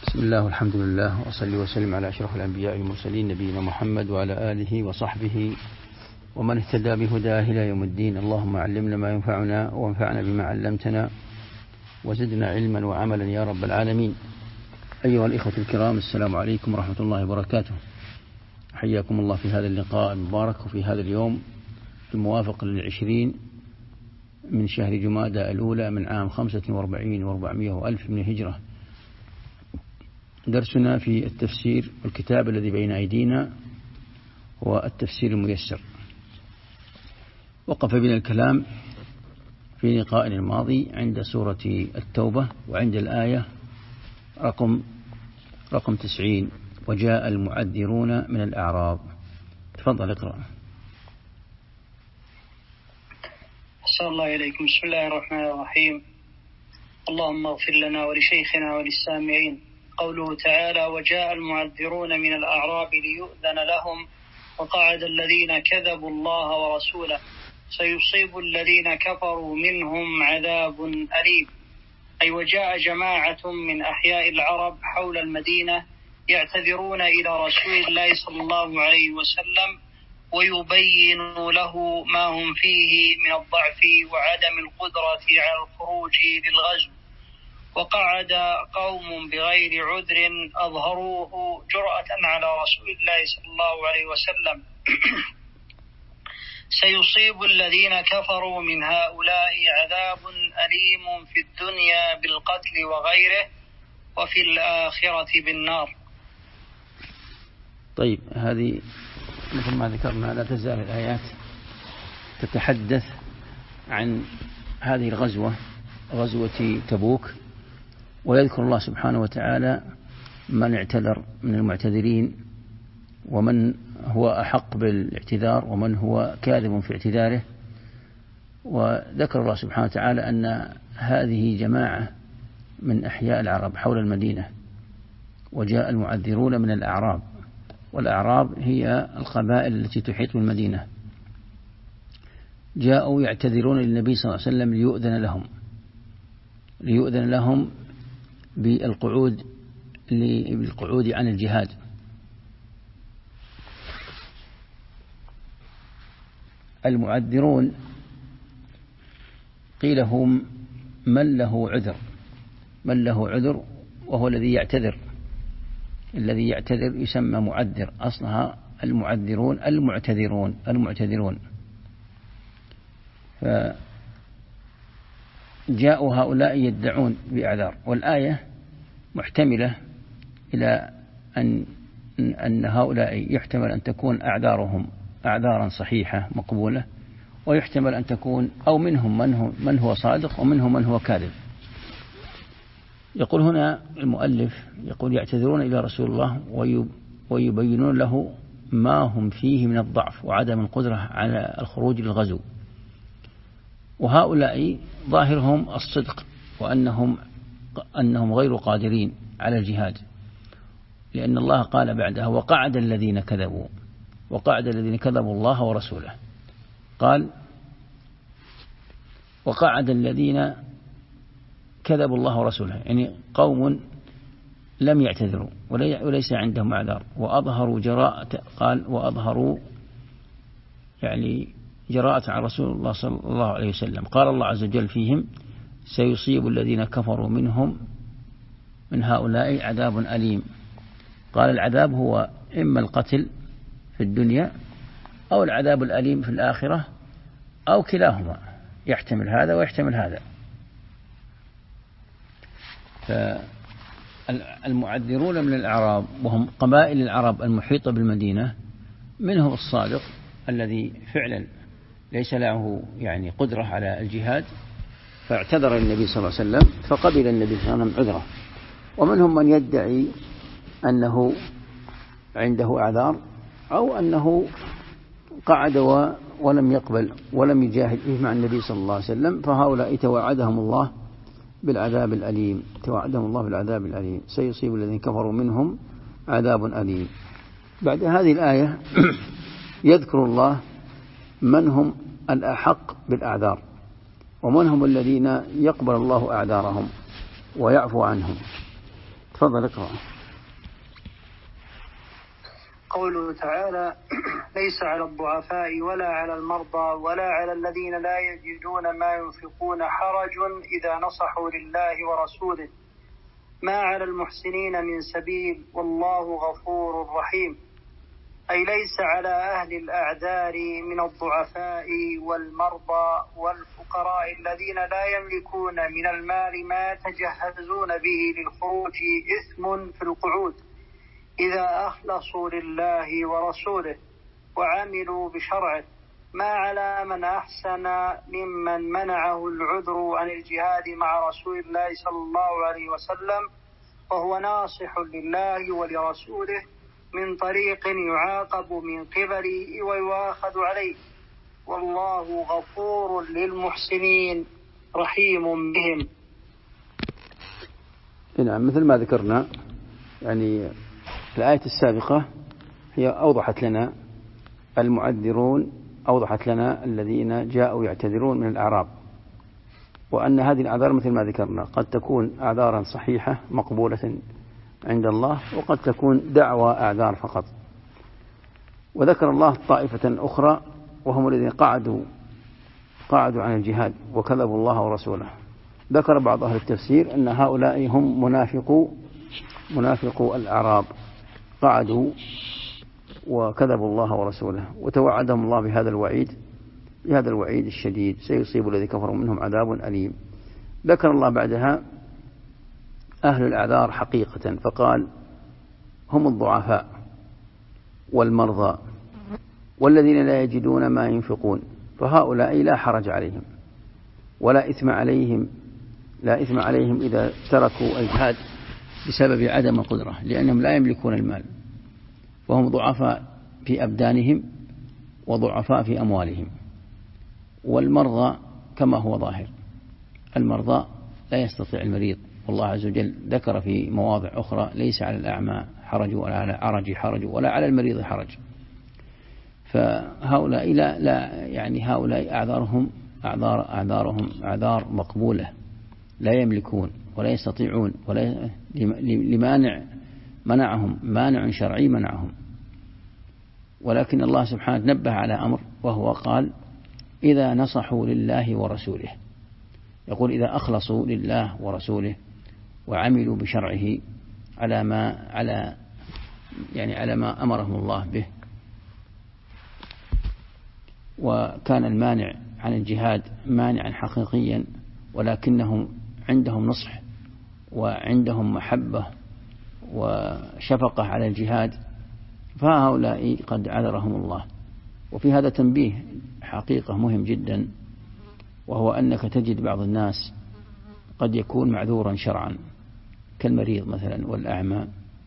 بسم الله والحمد لله وصلي وسلم على أشرف الأنبياء والمرسلين نبينا محمد وعلى آله وصحبه ومن اهتدى بهداه إلى يوم الدين. اللهم علمنا ما ينفعنا وانفعنا بما علمتنا وزدنا علما وعملا يا رب العالمين. أيها الإخوة الكرام، السلام عليكم ورحمة الله وبركاته. حياكم الله في هذا اللقاء المبارك وفي هذا اليوم الموافق ل20 من شهر جمادى الأولى من عام 45 و400 وألف من الهجرة. درسنا في التفسير والكتاب الذي بين أيدينا هو التفسير الميسر. وقف بنا الكلام في لقائنا الماضي عند سورة التوبة وعند الآية رقم 90: وجاء المعذرون من الأعراب. تفضل اقرأ. أحسن الله إليكم. بسم الله الرحمن الرحيم. اللهم اغفر لنا ولشيخنا وللسامعين. قوله تعالى: وجاء المعذرون من الأعراب ليؤذن لهم وقعد الذين كذبوا الله ورسوله سيصيب الذين كفروا منهم عذاب أليم. أي وجاء جماعة من أحياء العرب حول المدينة يعتذرون إلى رسول الله صلى الله عليه وسلم ويبين له ما هم فيه من الضعف وعدم القدرة على الخروج للغزو. وقعد قوم بغير عذر أظهروه جرأة على رسول الله صلى الله عليه وسلم سيصيب الذين كفروا من هؤلاء عذاب أليم في الدنيا بالقتل وغيره وفي الآخرة بالنار. طيب، هذه مثل ما ذكرنا لا تزال الآيات تتحدث عن هذه الغزوة، غزوة تبوك، ويذكر الله سبحانه وتعالى من اعتذر من المعتذرين ومن هو أحق بالاعتذار ومن هو كاذب في اعتذاره. وذكر الله سبحانه وتعالى أن هذه جماعة من أحياء العرب حول المدينة، وجاء المعذرون من الأعراب، والأعراب هي القبائل التي تحيط بالمدينة، جاءوا يعتذرون للنبي صلى الله عليه وسلم ليؤذن لهم بالقعود عن الجهاد. المعذرون قيل هم من له عذر وهو الذي يعتذر يسمى معذر. أصلها المعذرون المعتذرون. فجاءوا هؤلاء يدعون بأعذار، والآية محتملة إلى أن هؤلاء يحتمل أن تكون أعذارهم أعذارا صحيحة مقبولة، ويحتمل أن تكون أو منهم من هو صادق ومنهم من هو كاذب. يقول هنا المؤلف يعتذرون إلى رسول الله ويبينون له ما هم فيه من الضعف وعدم القدرة على الخروج للغزو. وهؤلاء ظاهرهم الصدق وأنهم غير قادرين على الجهاد، لأن الله قال بعدها: وقعد الذين كذبوا الله ورسوله. قال: وقعد الذين كذبوا الله ورسوله، يعني قوم لم يعتذروا وليس عندهم أعذار، وأظهروا جراءة. قال: وأظهروا يعني جراءة عن رسول الله صلى الله عليه وسلم. قال الله عز وجل فيهم: سيصيب الذين كفروا منهم من هؤلاء عذاب أليم. قال: العذاب هو إما القتل في الدنيا أو العذاب الأليم في الآخرة أو كلاهما، يحتمل هذا ويحتمل هذا. فالمعذرون من الأعراب وهم قبائل العرب المحيطة بالمدينة، منهم الصادق الذي فعلا ليس له يعني قدرة على الجهاد فاعتذر النبي صلى الله عليه وسلم فقبل النبي صلى الله عليه وسلم عذره، ومنهم من يدعي أنه عنده أعذار أو أنه قعد ولم يقبل ولم يجاهد فيه مع النبي صلى الله عليه وسلم، فهؤلاء توعدهم الله بالعذاب الأليم. سيصيب الذين كفروا منهم عذاب أليم. بعد هذه الآية يذكر الله من هم الأحق بالأعذار ومن هم الذين يقبل الله أعذارهم ويعفو عنهم. تفضل اقرأ. قوله تعالى: ليس على الضعفاء ولا على المرضى ولا على الذين لا يجدون ما ينفقون حرج إذا نصحوا لله ورسوله ما على المحسنين من سبيل والله غفور رحيم. أي ليس على أهل الأعذار من الضعفاء والمرضى والفقراء الذين لا يملكون من المال ما يتجهزون به للخروج إثم في القعود إذا أخلصوا لله ورسوله وعملوا بشرعه، ما على من أحسن ممن منعه العذر عن الجهاد مع رسول الله صلى الله عليه وسلم وهو ناصح لله ولرسوله من طريق يعاقب من قبله ويؤاخذ عليه، والله غفور للمحسنين رحيم بهم. نعم، مثل ما ذكرنا يعني الآية السابقة هي أوضحت لنا المعذرون، أوضحت لنا الذين جاءوا يعتذرون من الأعراب، وأن هذه الأعذار مثل ما ذكرنا قد تكون أعذارا صحيحة مقبولة عند الله، وقد تكون دعوى أعذار فقط. وذكر الله طائفة أخرى وهم الذين قعدوا عن الجهاد وكذبوا الله ورسوله. ذكر بعض أهل التفسير أن هؤلاء هم منافقو الأعراب، قعدوا وكذبوا الله ورسوله، وتوعدهم الله بهذا الوعيد الشديد: سيصيب الذي كفروا منهم عذاب أليم. ذكر الله بعدها أهل الأعذار حقيقة، فقال: هم الضعفاء والمرضى والذين لا يجدون ما ينفقون، فهؤلاء لا حرج عليهم ولا إثم عليهم إذا تركوا الجهاد بسبب عدم القدرة، لأنهم لا يملكون المال، وهم ضعفاء في أبدانهم وضعفاء في أموالهم. والمرضى كما هو ظاهر، المرضى لا يستطيع المريض، والله عز وجل ذكر في مواضع أخرى: ليس على الأعمى حرج ولا على الأعرج حرج ولا على المريض حرج. فهؤلاء لا يعني هؤلاء أعذارهم أعذار مقبولة، لا يملكون ولا يستطيعون ولا مانع شرعي منعهم. ولكن الله سبحانه نبه على أمر، وهو قال: إذا نصحوا لله ورسوله، يقول إذا أخلصوا لله ورسوله وعملوا بشرعه على ما أمرهم الله به. وكان المانع عن الجهاد مانعا حقيقيا، ولكنهم عندهم نصح وعندهم محبة وشفقة على الجهاد، فهؤلاء قد عذرهم الله. وفي هذا تنبيه حقيقة مهم جدا، وهو أنك تجد بعض الناس قد يكون معذورا شرعا كالمريض مثلا والأعمى،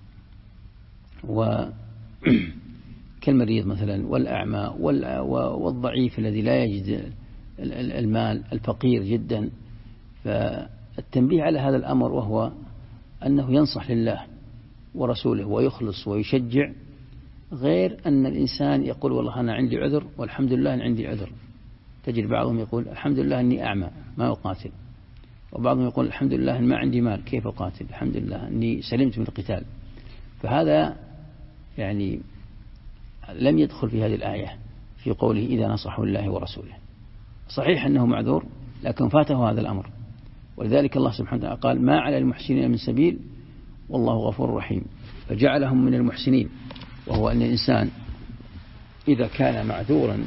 والضعيف الذي لا يجد المال، الفقير جدا. فالتنبيه على هذا الأمر، وهو أنه ينصح لله ورسوله ويخلص ويشجع، غير أن الإنسان يقول: والله أنا عندي عذر والحمد لله أن عندي عذر. تجد بعضهم يقول: الحمد لله أني أعمى ما أقاتل، وبعضهم يقول: الحمد لله أن ما عندي مال كيف أقاتل، الحمد لله أني سلمت من القتال. فهذا يعني لم يدخل في هذه الآية في قوله: إذا نصحوا الله ورسوله. صحيح أنه معذور، لكن فاته هذا الأمر، ولذلك الله سبحانه وتعالى قال: ما على المحسنين من سبيل والله غفور رحيم، فجعلهم من المحسنين. وهو أن الإنسان إذا كان معذورا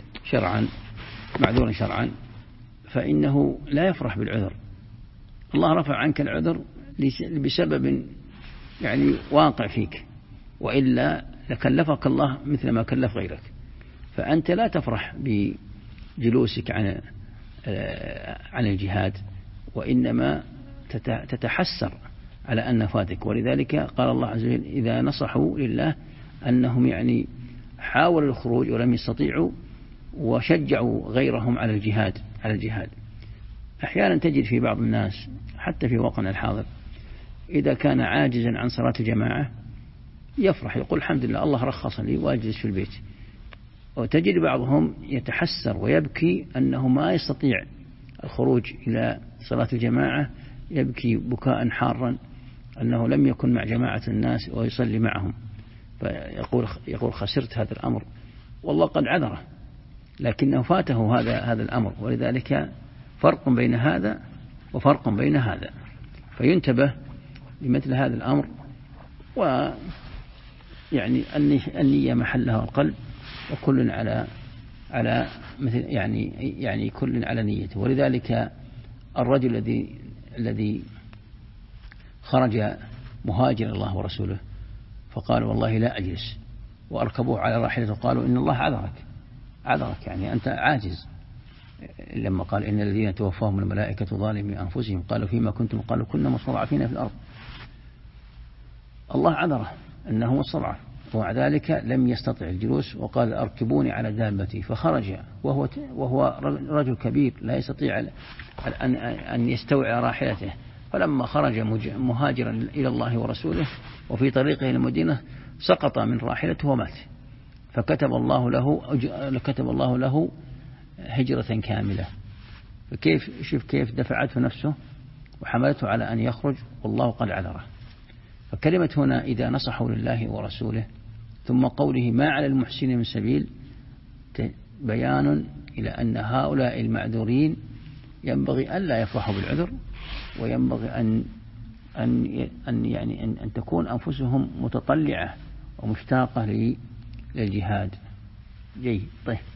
شرعا فإنه لا يفرح بالعذر. الله رفع عنك العذر بسبب يعني واقع فيك، وإلا لكلفك الله مثل ما كلف غيرك. فأنت لا تفرح بجلوسك عن الجهاد، وإنما تتحسر على أن فاتك. ولذلك قال الله عز وجل: إذا نصحوا لله، أنهم يعني حاولوا الخروج ولم يستطيعوا، وشجعوا غيرهم على الجهاد. أحيانا تجد في بعض الناس حتى في وقتنا الحاضر إذا كان عاجزا عن صلاة الجماعة يفرح، يقول: الحمد لله الله رخص لي وأجلس في البيت. وتجد بعضهم يتحسر ويبكي أنه ما يستطيع الخروج إلى صلاة الجماعة، يبكي بكاء حارا أنه لم يكن مع جماعة الناس ويصلي معهم، فيقول خسرت هذا الأمر، والله قد عذره، لكنه فاته هذا الأمر، ولذلك فرق بين هذا وفرق بين هذا، فينتبه لمثل هذا الأمر. ويعني النية محلها القلب، وكل على مثل يعني كل على نيته. ولذلك الرجل الذي خرج مهاجر الله ورسوله فقال والله لا أجلس، وأركبوه على راحلته قالوا إن الله عذرك يعني أنت عاجز. لما قال إن الذين توفاهم الملائكة ظالمي أنفسهم قالوا فيما كنتم قالوا كنا مستضعفين في الأرض، الله عذره أنه مستضعف، ومع ذلك لم يستطع الجلوس وقال أركبوني على دابتي، فخرج وهو رجل كبير لا يستطيع أن يستوعب راحلته، فلما خرج مهاجرا إلى الله ورسوله وفي طريقه إلى المدينة سقط من راحلته ومات، فكتب الله له هجرة كاملة. شوف كيف دفعته نفسه وحملته على أن يخرج والله قد عذره. فكلمة هنا إذا نصحوا لله ورسوله ثم قوله ما على المحسنين من سبيل بيان إلى أن هؤلاء المعذورين ينبغي أن لا يفرحوا بالعذر، وينبغي أن تكون أنفسهم متطلعة ومشتاقة للجهاد. جيد.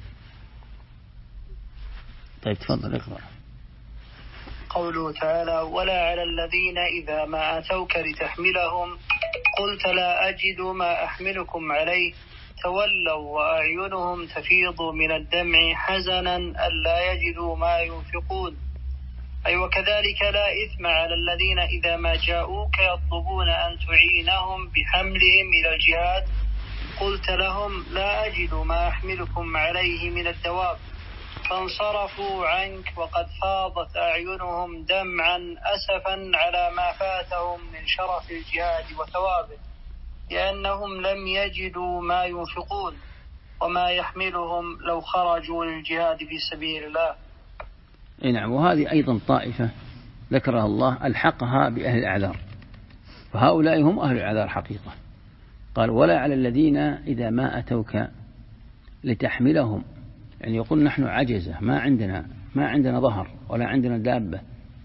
طيب تفضل اقرأ. قوله تعالى ولا على الذين إذا ما أتوك لتحملهم قلت لا أجد ما أحملكم عليه تولوا وأعينهم تفيض من الدمع حزنا ألا يجدوا ما ينفقون. أي وكذلك لا إثم على الذين إذا ما جاءوك يطلبون أن تعينهم بحملهم إلى الجهاد قلت لهم لا أجد ما أحملكم عليه من الدواب فانصرفوا عنك وقد فاضت أعينهم دمعا أسفا على ما فاتهم من شرف الجهاد وثوابه، لأنهم لم يجدوا ما ينفقون وما يحملهم لو خرجوا للجهاد في سبيل الله. نعم. وهذه أيضا طائفة ذكرها الله ألحقها بأهل الأعذار، فهؤلاء هم أهل الأعذار حقيقة. قال ولا على الذين إذا ما أتوك لتحملهم، يعني يقول نحن عجزة ما عندنا ظهر ولا عندنا دابة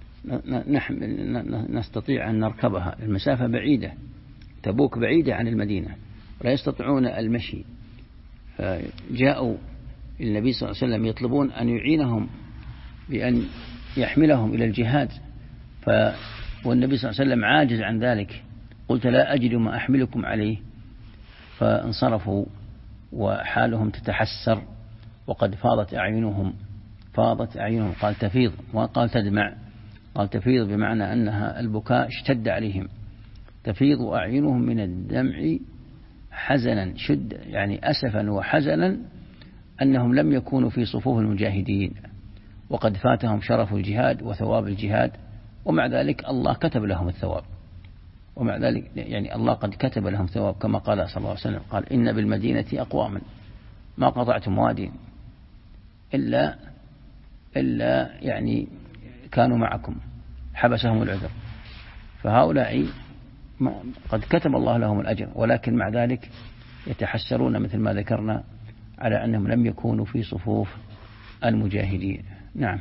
نستطيع أن نركبها، المسافة بعيدة، تبوك بعيدة عن المدينة ولا يستطيعون المشي، فجاءوا النبي صلى الله عليه وسلم يطلبون أن يعينهم بأن يحملهم إلى الجهاد، والنبي صلى الله عليه وسلم عاجز عن ذلك، قلت لا أجد ما أحملكم عليه، فانصرفوا وحالهم تتحسر وقد فاضت أعينهم قال تفيض وقال تدمع، قال تفيض بمعنى أنها البكاء اشتد عليهم، تفيض أعينهم من الدمع حزنا شد يعني أسفا وحزنا أنهم لم يكونوا في صفوف المجاهدين وقد فاتهم شرف الجهاد وثواب الجهاد، ومع ذلك الله كتب لهم الثواب، ومع ذلك يعني الله قد كتب لهم ثواب كما قال صلى الله عليه وسلم قال إن بالمدينة أقواما ما قطعتم وادي إلا يعني كانوا معكم حبسهم العذر، فهؤلاء قد كتب الله لهم الأجر، ولكن مع ذلك يتحسرون مثل ما ذكرنا على أنهم لم يكونوا في صفوف المجاهدين. نعم.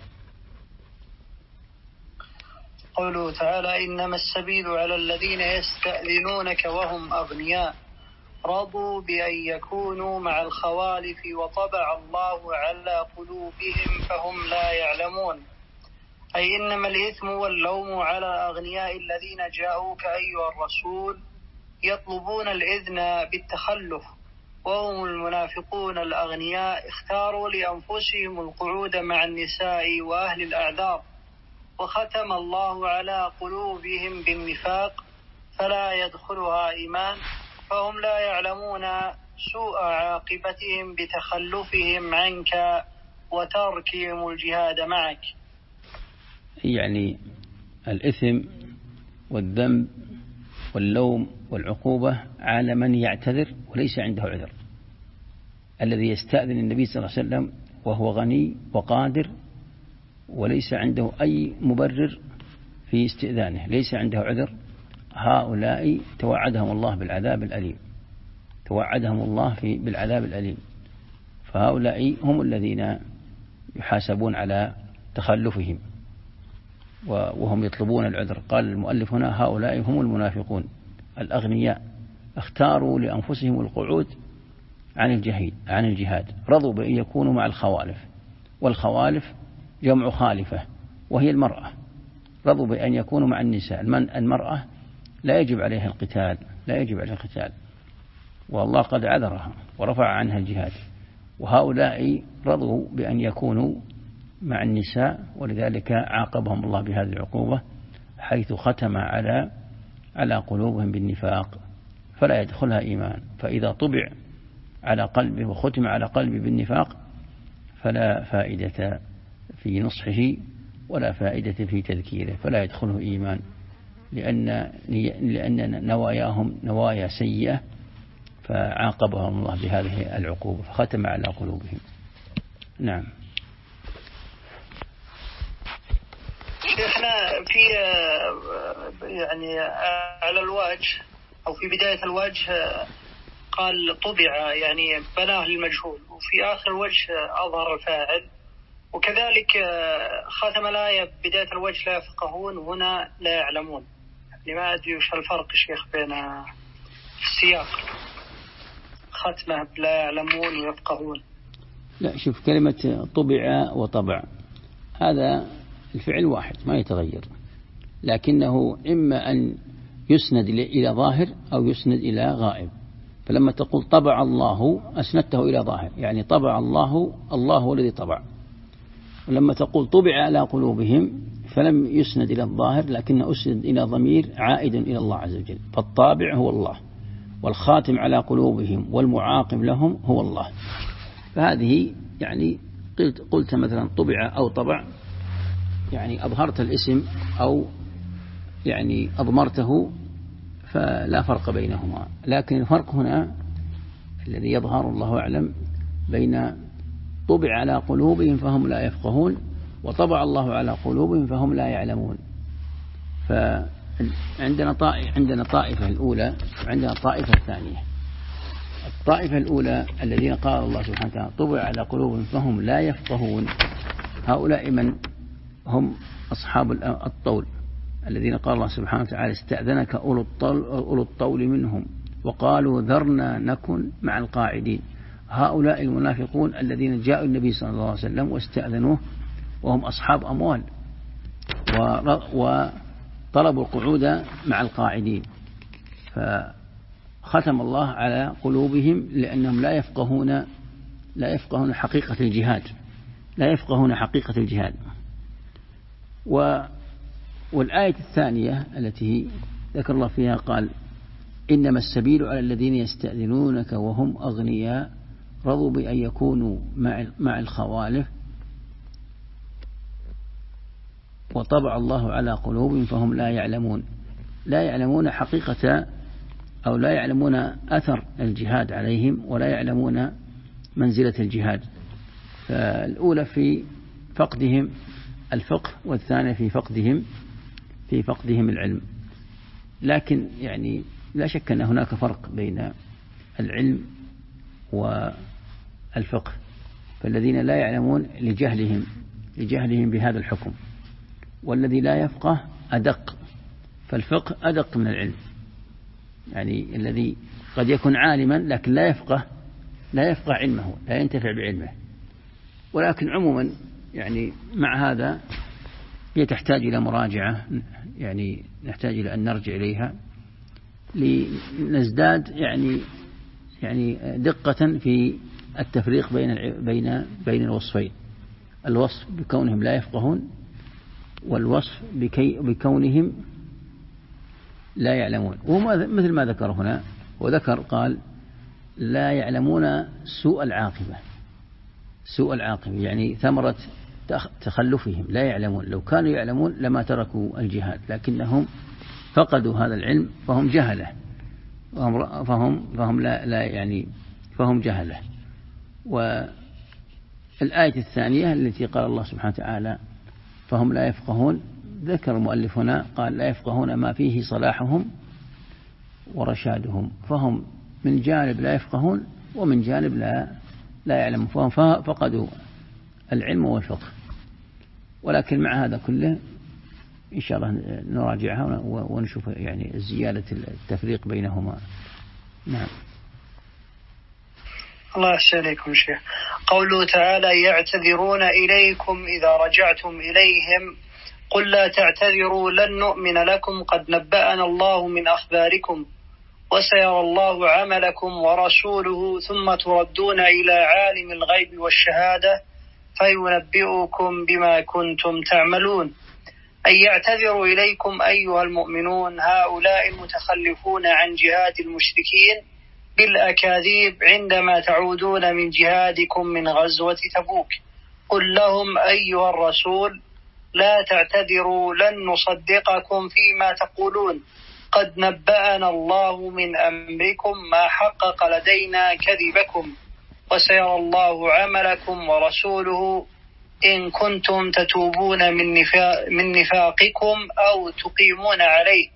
قوله تعالى إنما السبيل على الذين يستأذنونك وهم أغنياء رضوا بأن يكونوا مع الخوالف وطبع الله على قلوبهم فهم لا يعلمون. أي إنما الإثم واللوم على الأغنياء الذين جاءوك أيها الرسول يطلبون الإذن بالتخلف، وهم المنافقون الأغنياء اختاروا لأنفسهم القعود مع النساء وأهل الأعذار، وختم الله على قلوبهم بالنفاق فلا يدخلها إيمان، فهم لا يعلمون سوء عاقبتهم بتخلفهم عنك وتركهم الجهاد معك. يعني الإثم والذنب واللوم والعقوبة على من يعتذر وليس عنده عذر، الذي يستأذن النبي صلى الله عليه وسلم وهو غني وقادر وليس عنده أي مبرر في استئذانه، ليس عنده عذر، هؤلاء توعدهم الله بالعذاب الأليم، توعدهم الله بالعذاب الأليم. فهؤلاء هم الذين يحاسبون على تخلفهم وهم يطلبون العذر. قال المؤلف هنا هؤلاء هم المنافقون الأغنياء اختاروا لأنفسهم القعود عن الجهاد، رضوا بأن يكونوا مع الخوالف، والخوالف جمع خالفة وهي المرأة، رضوا بأن يكونوا مع النساء. المرأة لا يجب عليها القتال، لا يجب عليها القتال، والله قد عذرها ورفع عنها الجهاد، وهؤلاء رضوا بأن يكونوا مع النساء، ولذلك عاقبهم الله بهذه العقوبة حيث ختم على قلوبهم بالنفاق فلا يدخلها إيمان. فإذا طبع على قلبه وختم على قلبه بالنفاق فلا فائدة في نصحه ولا فائدة في تذكيره، فلا يدخله إيمان، لأن نواياهم نوايا سيئة، فعاقبهم الله بهذه العقوبة فختم على قلوبهم. نعم. شيخنا في يعني على الوجه أو في بداية الوجه قال طبع يعني بناه للمجهول، وفي آخر الوجه أظهر الفاعل، وكذلك ختم الآية بداية الوجه لا يفقهون هنا لا يعلمون. ما أدري وش الفرق شيخ بين السياق ختمه بلا يعلمون ويفقهون؟ لا، شوف كلمة طبع وطبع هذا الفعل واحد ما يتغير، لكنه إما أن يسند إلى ظاهر أو يسند إلى غائب. فلما تقول طبع الله أسندته إلى ظاهر، يعني طبع الله هو الذي طبع. ولما تقول طبع على قلوبهم فلم يسند إلى الظاهر، لكنه أسند إلى ضمير عائد إلى الله عز وجل، فالطابع هو الله، والخاتم على قلوبهم والمعاقب لهم هو الله. فهذه يعني قلت مثلا طبع أو طبع، يعني أظهرت الاسم أو يعني أضمرته، فلا فرق بينهما. لكن الفرق هنا الذي يظهر الله أعلم بين طبع على قلوبهم فهم لا يفقهون وطبع الله على قلوبهم فهم لا يعلمون. فعندنا طائفة الأولى وعندنا الطائفة الثانية. الطائفة الأولى الذين قال الله سبحانه وتعالى طبع على قلوبهم فهم لا يفقهون، هؤلاء من هم أصحاب الطول الذين قال الله سبحانه وتعالى استأذنك أولو الطول منهم وقالوا ذرنا نكن مع القاعدين. هؤلاء المنافقون الذين جاءوا النبي صلى الله عليه وسلم واستأذنوه وهم أصحاب أموال وطلبوا القعود مع القاعدين، فختم الله على قلوبهم لأنهم لا يفقهون حقيقة الجهاد، لا يفقهون حقيقة الجهاد. والآية الثانية التي ذكر الله فيها قال إنما السبيل على الذين يستأذنونك وهم أغنياء رضوا بأن يكونوا مع الخوالف وطبع الله على قلوبهم فهم لا يعلمون حقيقة أو لا يعلمون أثر الجهاد عليهم ولا يعلمون منزلة الجهاد. فالأولى في فقدهم الفقه والثانية في فقدهم العلم. لكن يعني لا شك أن هناك فرق بين العلم والفقه، فالذين لا يعلمون لجهلهم بهذا الحكم، والذي لا يفقه أدق، فالفقه أدق من العلم. يعني الذي قد يكون عالما لكن لا يفقه علمه، لا ينتفع بعلمه. ولكن عموما يعني مع هذا هي تحتاج إلى مراجعة، يعني نحتاج إلى أن نرجع إليها لنزداد يعني دقة في التفريق بين الوصفين، الوصف بكونهم لا يفقهون والوصف بكونهم لا يعلمون. مثل ما ذكر هنا، وذكر قال لا يعلمون سوء العاقبة يعني ثمرة تخلفهم، لا يعلمون. لو كانوا يعلمون لما تركوا الجهاد، لكنهم فقدوا هذا العلم فهم جهلة، فهم جهلة. والآية الثانية التي قال الله سبحانه وتعالى فهم لا يفقهون، ذكر المؤلف هنا قال لا يفقهون ما فيه صلاحهم ورشادهم، فهم من جانب لا يفقهون ومن جانب لا يعلمون، فهم فقدوا العلم والفقه. ولكن مع هذا كله إن شاء الله نراجعها ونشوف يعني زيادة التفريق بينهما. نعم. الله يحسن إليكم شيخ. قوله تعالى يعتذرون إليكم إذا رجعتم إليهم قل لا تعتذروا لن نؤمن لكم قد نبأنا الله من أخباركم وسيرى الله عملكم ورسوله ثم تردون إلى عالم الغيب والشهادة فينبئكم بما كنتم تعملون. أي يعتذر إليكم أيها المؤمنون هؤلاء المتخلفون عن جهاد المشركين بالأكاذيب عندما تعودون من جهادكم من غزوة تبوك. قل لهم أيها الرسول لا تعتذروا لن نصدقكم فيما تقولون قد نبأنا الله من أمركم ما حقق لدينا كذبكم وسيرى الله عملكم ورسوله إن كنتم تتوبون من نفاقكم أو تقيمون عليه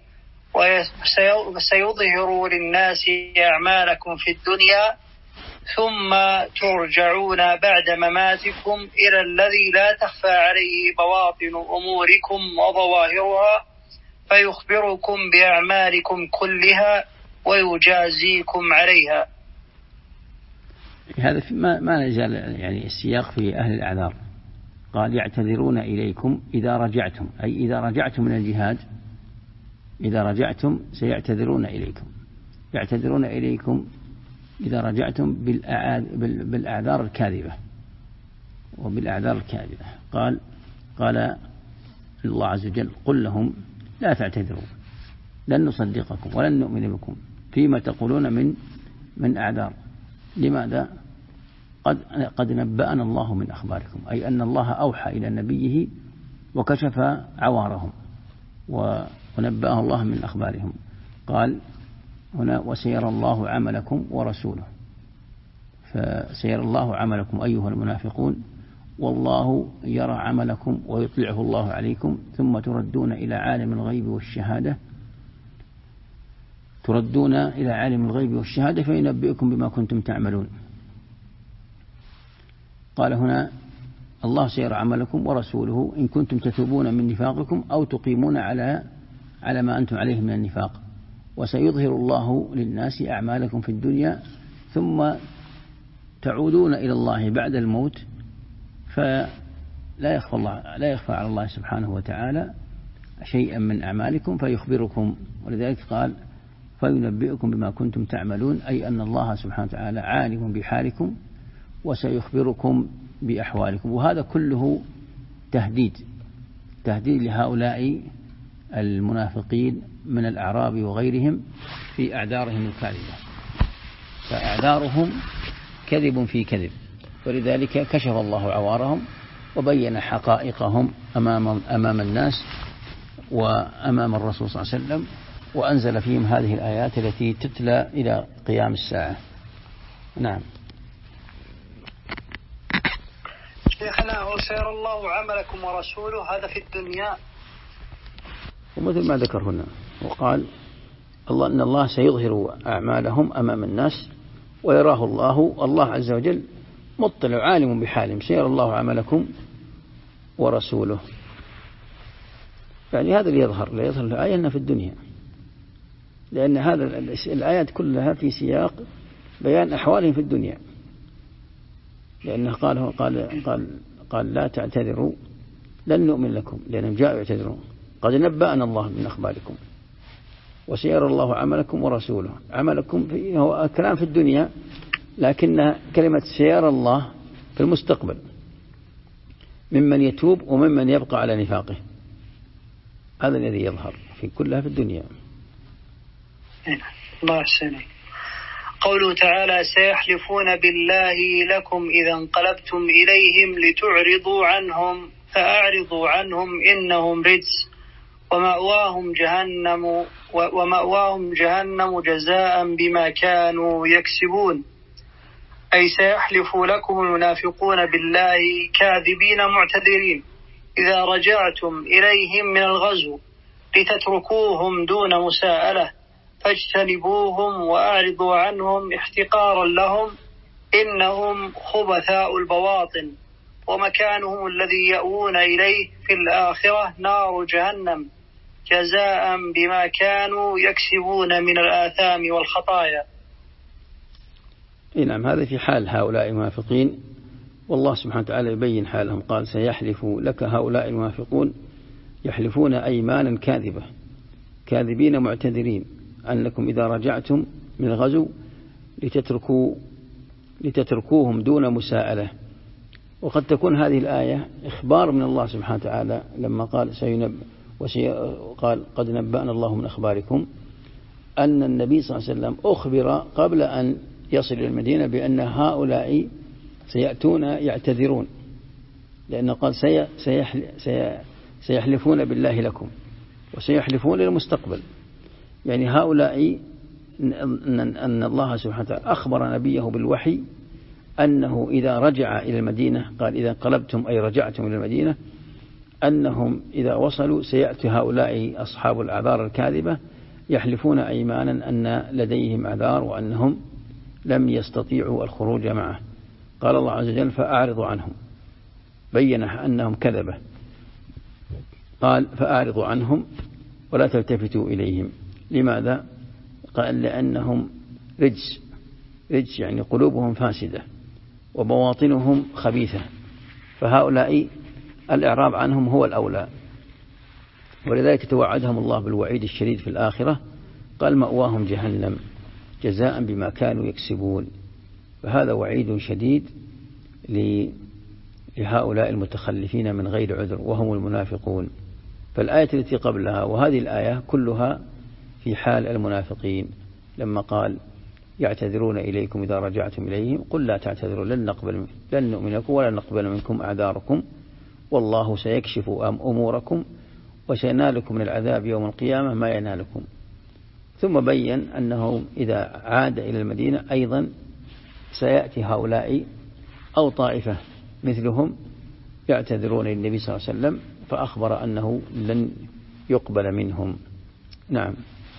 وسيظهر للناس أعمالكم في الدنيا ثم ترجعون بعد مماتكم إلى الذي لا تخفى عليه بواطن أموركم وظواهرها فيخبركم بأعمالكم كلها ويجازيكم عليها. هذا ما نزال يعني السياق في أهل الأعذار. قال يعتذرون إليكم إذا رجعتم، أي إذا رجعتم من الجهاد، إذا رجعتم سيعتذرون إليكم. يعتذرون إليكم إذا رجعتم بالأعذار الكاذبة وبالأعذار الكاذبة. قال الله عز وجل قل لهم لا تعتذروا لن نصدقكم ولن نؤمن بكم فيما تقولون من أعذار. لماذا؟ قد نبأنا الله من أخباركم، أي أن الله أوحى إلى نبيه وكشف عوارهم ونبأه الله من أخبارهم. قال هنا وسيرى الله عملكم ورسوله، فسيرى الله عملكم أيها المنافقون والله يرى عملكم ويطلعه الله عليكم ثم تردون إلى عالم الغيب والشهادة فينبئكم بما كنتم تعملون. قال هنا الله سيرى عملكم ورسوله إن كنتم تتوبون من نفاقكم أو تقيمون على ما أنتم عليه من النفاق وسيظهر الله للناس أعمالكم في الدنيا ثم تعودون إلى الله بعد الموت فلا يخفى على الله سبحانه وتعالى شيئا من أعمالكم فيخبركم. ولذلك قال فينبئكم بما كنتم تعملون، أي أن الله سبحانه وتعالى عالم بحالكم وسيخبركم بأحوالكم. وهذا كله تهديد لهؤلاء المنافقين من الأعراب وغيرهم في أعذارهم الكاذبة، فأعذارهم كذب في كذب، ولذلك كشف الله عوارهم وبين حقائقهم أمام الناس وأمام الرسول صلى الله عليه وسلم وأنزل فيهم هذه الآيات التي تتلى إلى قيام الساعة. نعم. شيخنا وسيرى الله عملكم ورسوله هذا في الدنيا، ومثل ما ذكر هنا وقال الله أن الله سيظهر أعمالهم أمام الناس ويراه الله عز وجل مطلع عالم بحالهم. سيرى الله عملكم ورسوله، يعني هذا اللي يظهر الآية أنها في الدنيا، لأن هذا الآيات كلها في سياق بيان أحوالهم في الدنيا، لأنه قال لا تعتذروا لن نؤمن لكم لأنهم جاءوا يعتذرون قد نبأنا الله من أخباركم وسيرى الله عملكم ورسوله. عملكم هو كلام في الدنيا، لكن كلمة سيرى الله في المستقبل ممن يتوب وممن يبقى على نفاقه، هذا الذي يظهر في كلها في الدنيا. الله يحسن. قوله تعالى سيحلفون بالله لكم إذا انقلبتم إليهم لتعرضوا عنهم فأعرضوا عنهم إنهم رجس ومأواهم جهنم جزاء بما كانوا يكسبون. أي سيحلف لكم المنافقون بالله كاذبين معتذرين إذا رجعتم إليهم من الغزو لتتركوهم دون مساءلة فاجتنبوهم وأعرضوا عنهم احتقارا لهم إنهم خبثاء البواطن ومكانهم الذي يأوون إليه في الآخرة نار جهنم جزاء بما كانوا يكسبون من الآثام والخطايا. نعم، هذا في حال هؤلاء المنافقين، والله سبحانه وتعالى يبين حالهم. قال سيحلف لك هؤلاء المنافقون يحلفون أيمانا كاذبة كاذبين معتذرين أنكم إذا رجعتم من الغزو لتتركوهم دون مساءلة. وقد تكون هذه الآية إخبار من الله سبحانه وتعالى لما قال قال قد نبأنا الله من أخباركم، أن النبي صلى الله عليه وسلم أخبر قبل أن يصل إلى المدينة بأن هؤلاء سيأتون يعتذرون، لأنه قال سيحلفون بالله لكم وسيحلفون للمستقبل. يعني هؤلاء أن الله سبحانه وتعالى أخبر نبيه بالوحي أنه إذا رجع إلى المدينة، قال إذا انقلبتم أي رجعتم إلى المدينة، أنهم إذا وصلوا سيأتي هؤلاء أصحاب الأعذار الكاذبة يحلفون أيمانا أن لديهم أعذار وأنهم لم يستطيعوا الخروج معه. قال الله عز وجل فأعرضوا عنهم، بين أنهم كذبة، قال فأعرضوا عنهم ولا تلتفتوا إليهم. لماذا؟ قال لأنهم رجس يعني قلوبهم فاسدة وبواطنهم خبيثة، فهؤلاء الإعراض عنهم هو الأولى. ولذلك توعدهم الله بالوعيد الشديد في الآخرة، قال مأواهم جهنم جزاء بما كانوا يكسبون. فهذا وعيد شديد لهؤلاء المتخلفين من غير عذر وهم المنافقون. فالآية التي قبلها وهذه الآية كلها في حال المنافقين، لما قال يعتذرون إليكم إذا رجعتم إليهم قل لا تعتذروا لن نؤمن لكم ولا نقبل منكم أعذاركم والله سيكشف أموركم وسينالكم من العذاب يوم القيامة ما ينالكم. ثم بين أنه إذا عاد إلى المدينة أيضا سيأتي هؤلاء أو طائفة مثلهم يعتذرون للنبي صلى الله عليه وسلم، فأخبر أنه لن يقبل منهم. نعم.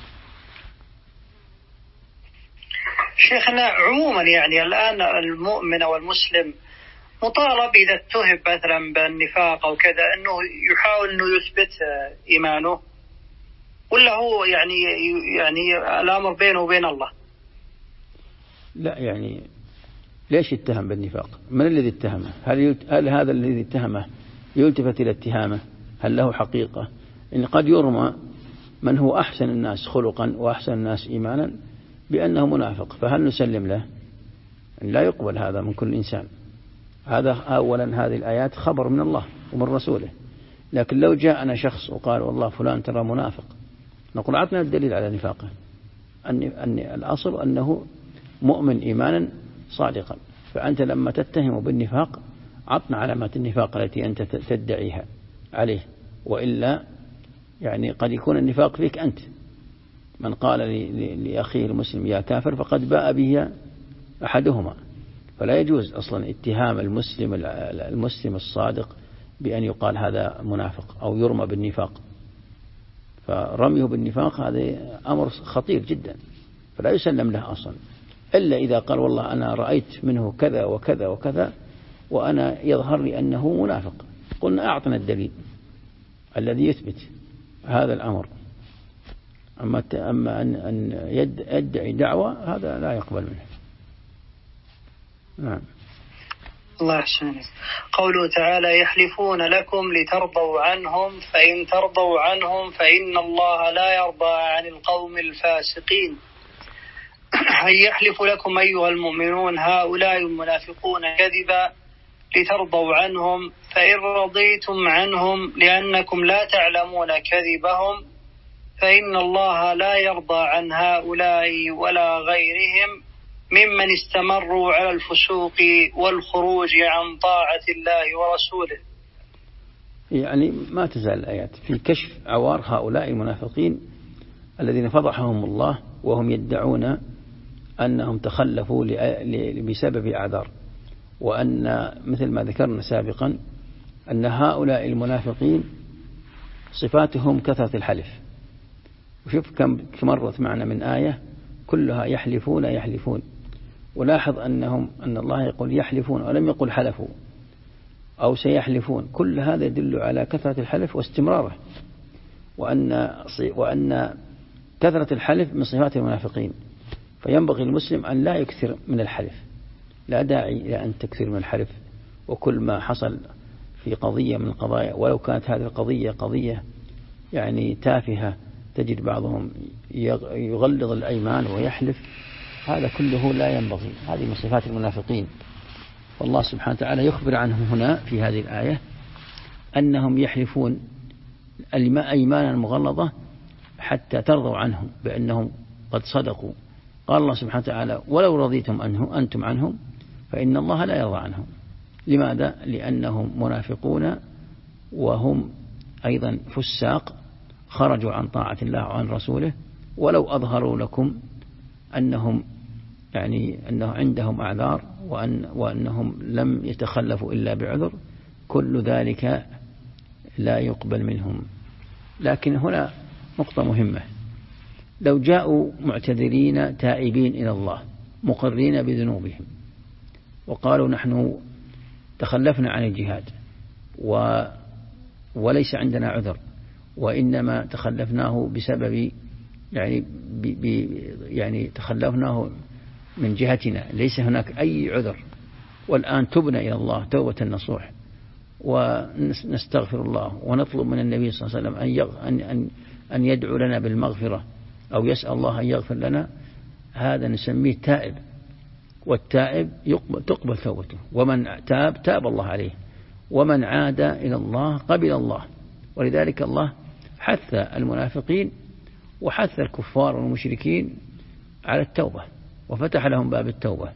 شيخنا عموما يعني الآن المؤمن والمسلم مطالب إذا اتهم مثلا بالنفاق أو كذا أنه يحاول أنه يثبت إيمانه، ولا هو يعني الأمر بينه وبين الله؟ لا، يعني ليش يتهم بالنفاق؟ من الذي اتهمه؟ هل هذا الذي اتهمه يلتفت إلى اتهامه؟ هل له حقيقة؟ إن قد يرمى من هو أحسن الناس خلقا وأحسن الناس إيمانا بأنه منافق، فهل نسلم له؟ لا يقبل هذا من كل إنسان. هذا أولا هذه الآيات خبر من الله ومن رسوله. لكن لو جاءنا شخص وقال والله فلان ترى منافق، نقول عطنا الدليل على نفاقه، أن الأصل أنه مؤمن إيمانا صادقا، فأنت لما تتهم بالنفاق عطنا علامات النفاق التي أنت تدعيها عليه، وإلا يعني قد يكون النفاق فيك أنت. من قال لأخيه المسلم يا كافر فقد باء به أحدهما. فلا يجوز أصلا اتهام المسلم الصادق بأن يقال هذا منافق أو يرمى بالنفاق. فرميه بالنفاق هذا أمر خطير جدا، فلا يسلم له أصلا، إلا إذا قال والله أنا رأيت منه كذا وكذا وكذا وأنا يظهر لي أنه منافق، قلنا أعطنا الدليل الذي يثبت هذا الأمر. أما أن يدعي دعوة هذا لا يقبل منه. نعم. الله يحسن. قوله تعالى يحلفون لكم لترضوا عنهم فإن ترضوا عنهم فإن الله لا يرضى عن القوم الفاسقين. هل يحلف لكم أيها المؤمنون هؤلاء المنافقون كذبا لترضوا عنهم، فإن رضيتم عنهم لأنكم لا تعلمون كذبهم فإن الله لا يرضى عن هؤلاء ولا غيرهم ممن استمروا على الفسوق والخروج عن طاعة الله ورسوله. يعني ما تزال الآيات في كشف عوار هؤلاء المنافقين الذين فضحهم الله وهم يدعون أنهم تخلفوا بسبب أعذار، وأن مثل ما ذكرنا سابقا أن هؤلاء المنافقين صفاتهم كثرة الحلف، وشوف كم مرت معنا من آية كلها يحلفون يحلفون. ولاحظ أن الله يقول يحلفون ولم يقل حلفوا أو سيحلفون. كل هذا يدل على كثرة الحلف واستمراره، وأن كثرة الحلف من صفات المنافقين. فينبغي المسلم أن لا يكثر من الحلف، لا داعي إلى أن تكثر من الحلف. وكل ما حصل في قضية من القضايا، ولو كانت هذه القضية قضية يعني تافهة، تجد بعضهم يغلظ الأيمان ويحلف، هذا كله لا ينبغي. هذه من صفات المنافقين. والله سبحانه وتعالى يخبر عنهم هنا في هذه الآية أنهم يحلفون أيمانا مغلظة حتى ترضوا عنهم بأنهم قد صدقوا. قال الله سبحانه وتعالى ولو رضيتم أنتم عنهم فإن الله لا يرضى عنهم. لماذا؟ لأنهم منافقون وهم أيضا فساق، خرجوا عن طاعة الله وعن رسوله، ولو أظهروا لكم أنهم عندهم أعذار وأنهم لم يتخلفوا إلا بعذر، كل ذلك لا يقبل منهم. لكن هنا نقطة مهمة: لو جاءوا معتذرين تائبين إلى الله مقرين بذنوبهم وقالوا نحن تخلفنا عن الجهاد وليس عندنا عذر، وإنما تخلفناه بسبب يعني تخلفناه من جهتنا، ليس هناك أي عذر، والآن تبنا إلى الله توبة نصوح ونستغفر الله ونطلب من النبي صلى الله عليه وسلم أن يدعو لنا بالمغفرة أو يسأل الله أن يغفر لنا، هذا نسميه تائب. والتائب تقبل توبته، ومن تاب الله عليه، ومن عاد إلى الله قبل الله. ولذلك الله حث المنافقين وحث الكفار والمشركين على التوبة وفتح لهم باب التوبة.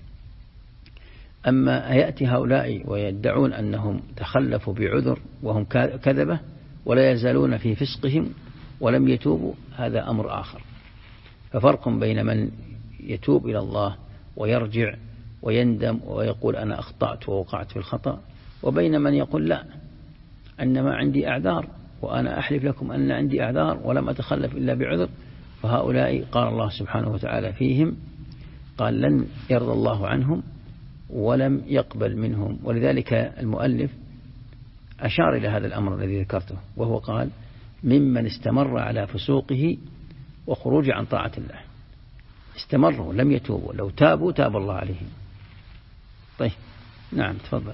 أما يأتي هؤلاء ويدعون أنهم تخلفوا بعذر وهم كذبة ولا يزالون في فسقهم ولم يتوبوا، هذا أمر آخر. ففرق بين من يتوب إلى الله ويرجع ويندم ويقول أنا أخطأت ووقعت في الخطأ، وبين من يقول لا، أنما عندي أعذار وأنا أحلف لكم أن عندي أعذار ولم أتخلف إلا بعذر. فهؤلاء قال الله سبحانه وتعالى فيهم، قال لن يرضى الله عنهم ولم يقبل منهم. ولذلك المؤلف أشار إلى هذا الأمر الذي ذكرته، وهو قال ممن استمر على فسوقه وخروج عن طاعة الله. استمروا لم يتوبوا، لو تابوا تاب الله عليهم. طيب نعم تفضل.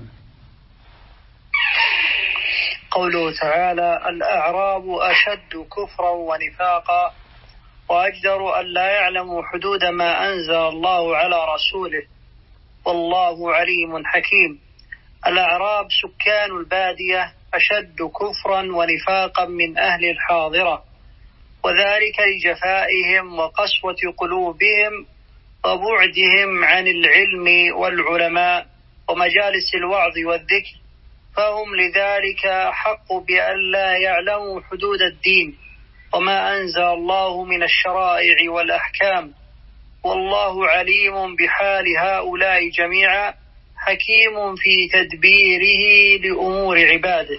قوله تعالى الأعراب أشد كفرا ونفاقا وأجدر أن لا يعلموا حدود ما أنزل الله على رسوله والله عليم حكيم. الأعراب سكان البادية أشد كفرا ونفاقا من أهل الحاضرة، وذلك لجفائهم وقسوة قلوبهم وبعدهم عن العلم والعلماء ومجالس الوعظ والذكر، فهم لذلك حق بأن لا يعلموا حدود الدين وما أنزل الله من الشرائع والأحكام، والله عليم بحال هؤلاء جميعا حكيم في تدبيره لأمور عباده.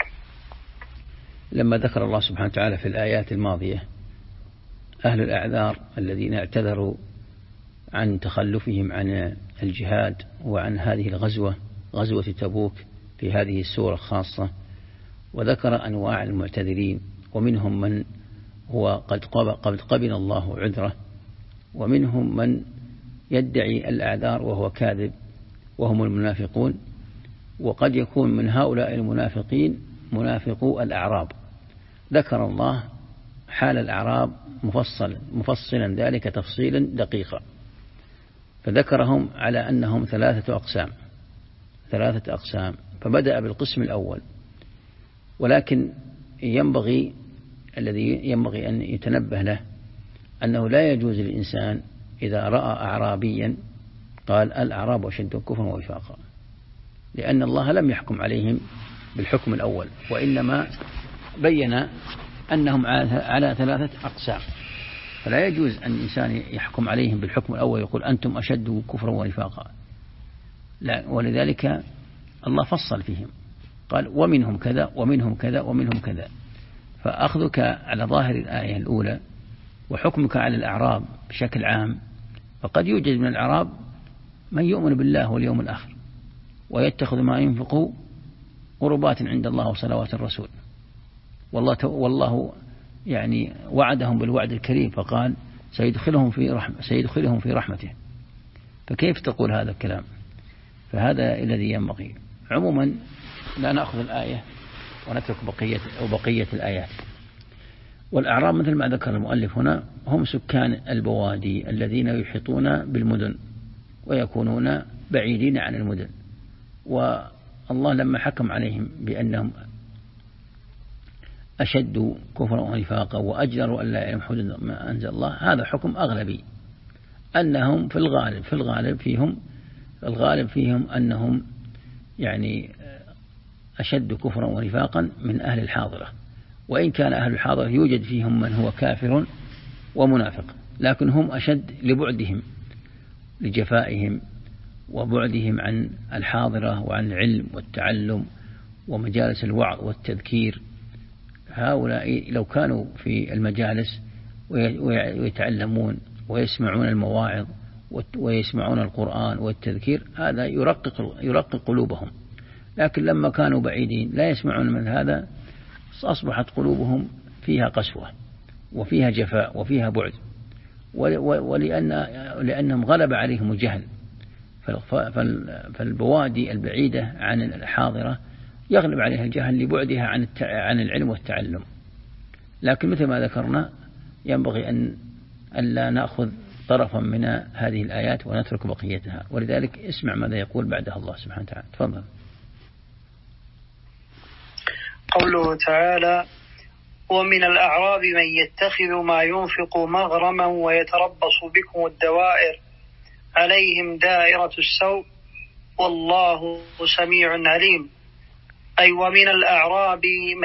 لما ذكر الله سبحانه وتعالى في الآيات الماضية أهل الأعذار الذين اعتذروا عن تخلفهم عن الجهاد وعن هذه الغزوة، غزوة تبوك، في هذه السورة الخاصة، وذكر أنواع المعتذرين، ومنهم من هو قد قبل الله عذره، ومنهم من يدعي الأعذار وهو كاذب وهم المنافقون. وقد يكون من هؤلاء المنافقين منافقو الأعراب. ذكر الله حال الأعراب مفصلا ذلك تفصيلا دقيقا، فذكرهم على أنهم ثلاثة أقسام. فبدأ بالقسم الأول، ولكن الذي ينبغي أن يتنبه له أنه لا يجوز للإنسان إذا رأى أعرابيا قال الأعراب أشد كفرا ونفاقا، لأن الله لم يحكم عليهم بالحكم الأول، وإنما بين أنهم على ثلاثة أقسام. فلا يجوز أن الإنسان يحكم عليهم بالحكم الأول يقول أنتم أشد كفرا ونفاقا، لا، ولذلك الله فصل فيهم قال ومنهم كذا ومنهم كذا ومنهم كذا. فأخذك على ظاهر الآية الأولى وحكمك على الأعراب بشكل عام، فقد يوجد من الأعراب من يؤمن بالله واليوم الآخر ويتخذ ما ينفق قربات عند الله وصلوات الرسول، والله يعني وعدهم بالوعد الكريم فقال سيدخلهم في رحمته. فكيف تقول هذا الكلام؟ فهذا الذي ينبغي. عموما لا نأخذ الآية ونترك بقية الآيات. والأعراب مثل ما ذكر المؤلف هنا هم سكان البوادي الذين يحيطون بالمدن ويكونون بعيدين عن المدن، والله لما حكم عليهم بأنهم أشد كفرا ونفاقا وأجدروا أن لا يعلموا حدود ما أنزل الله، هذا حكم أغلبي، أنهم في الغالب فيهم أنهم يعني أشد كفرا ونفاقا من أهل الحاضرة، وإن كان أهل الحاضرة يوجد فيهم من هو كافر ومنافق، لكن هم أشد لبعدهم لجفائهم وبعدهم عن الحاضرة وعن العلم والتعلم ومجالس الوعظ والتذكير. هؤلاء لو كانوا في المجالس ويتعلمون ويسمعون المواعظ ويسمعون القرآن والتذكير هذا يرقق قلوبهم، لكن لما كانوا بعيدين لا يسمعون من هذا أصبحت قلوبهم فيها قسوة وفيها جفاء وفيها بعد، لأنهم غلب عليهم الجهل. فالبوادي البعيدة عن الحاضرة يغلب عليها الجهل لبعدها عن العلم والتعلم. لكن مثل ما ذكرنا ينبغي أن لا نأخذ طرفا من هذه الآيات ونترك بقيتها، ولذلك اسمع ماذا يقول بعدها الله سبحانه وتعالى. تفضل. قوله تعالى: ومن الأعراب من يتخذ ما ينفق مغرما ويتربص بكم الدوائر عليهم دائرة السوء والله سميع عليم. أي ومن الأعراب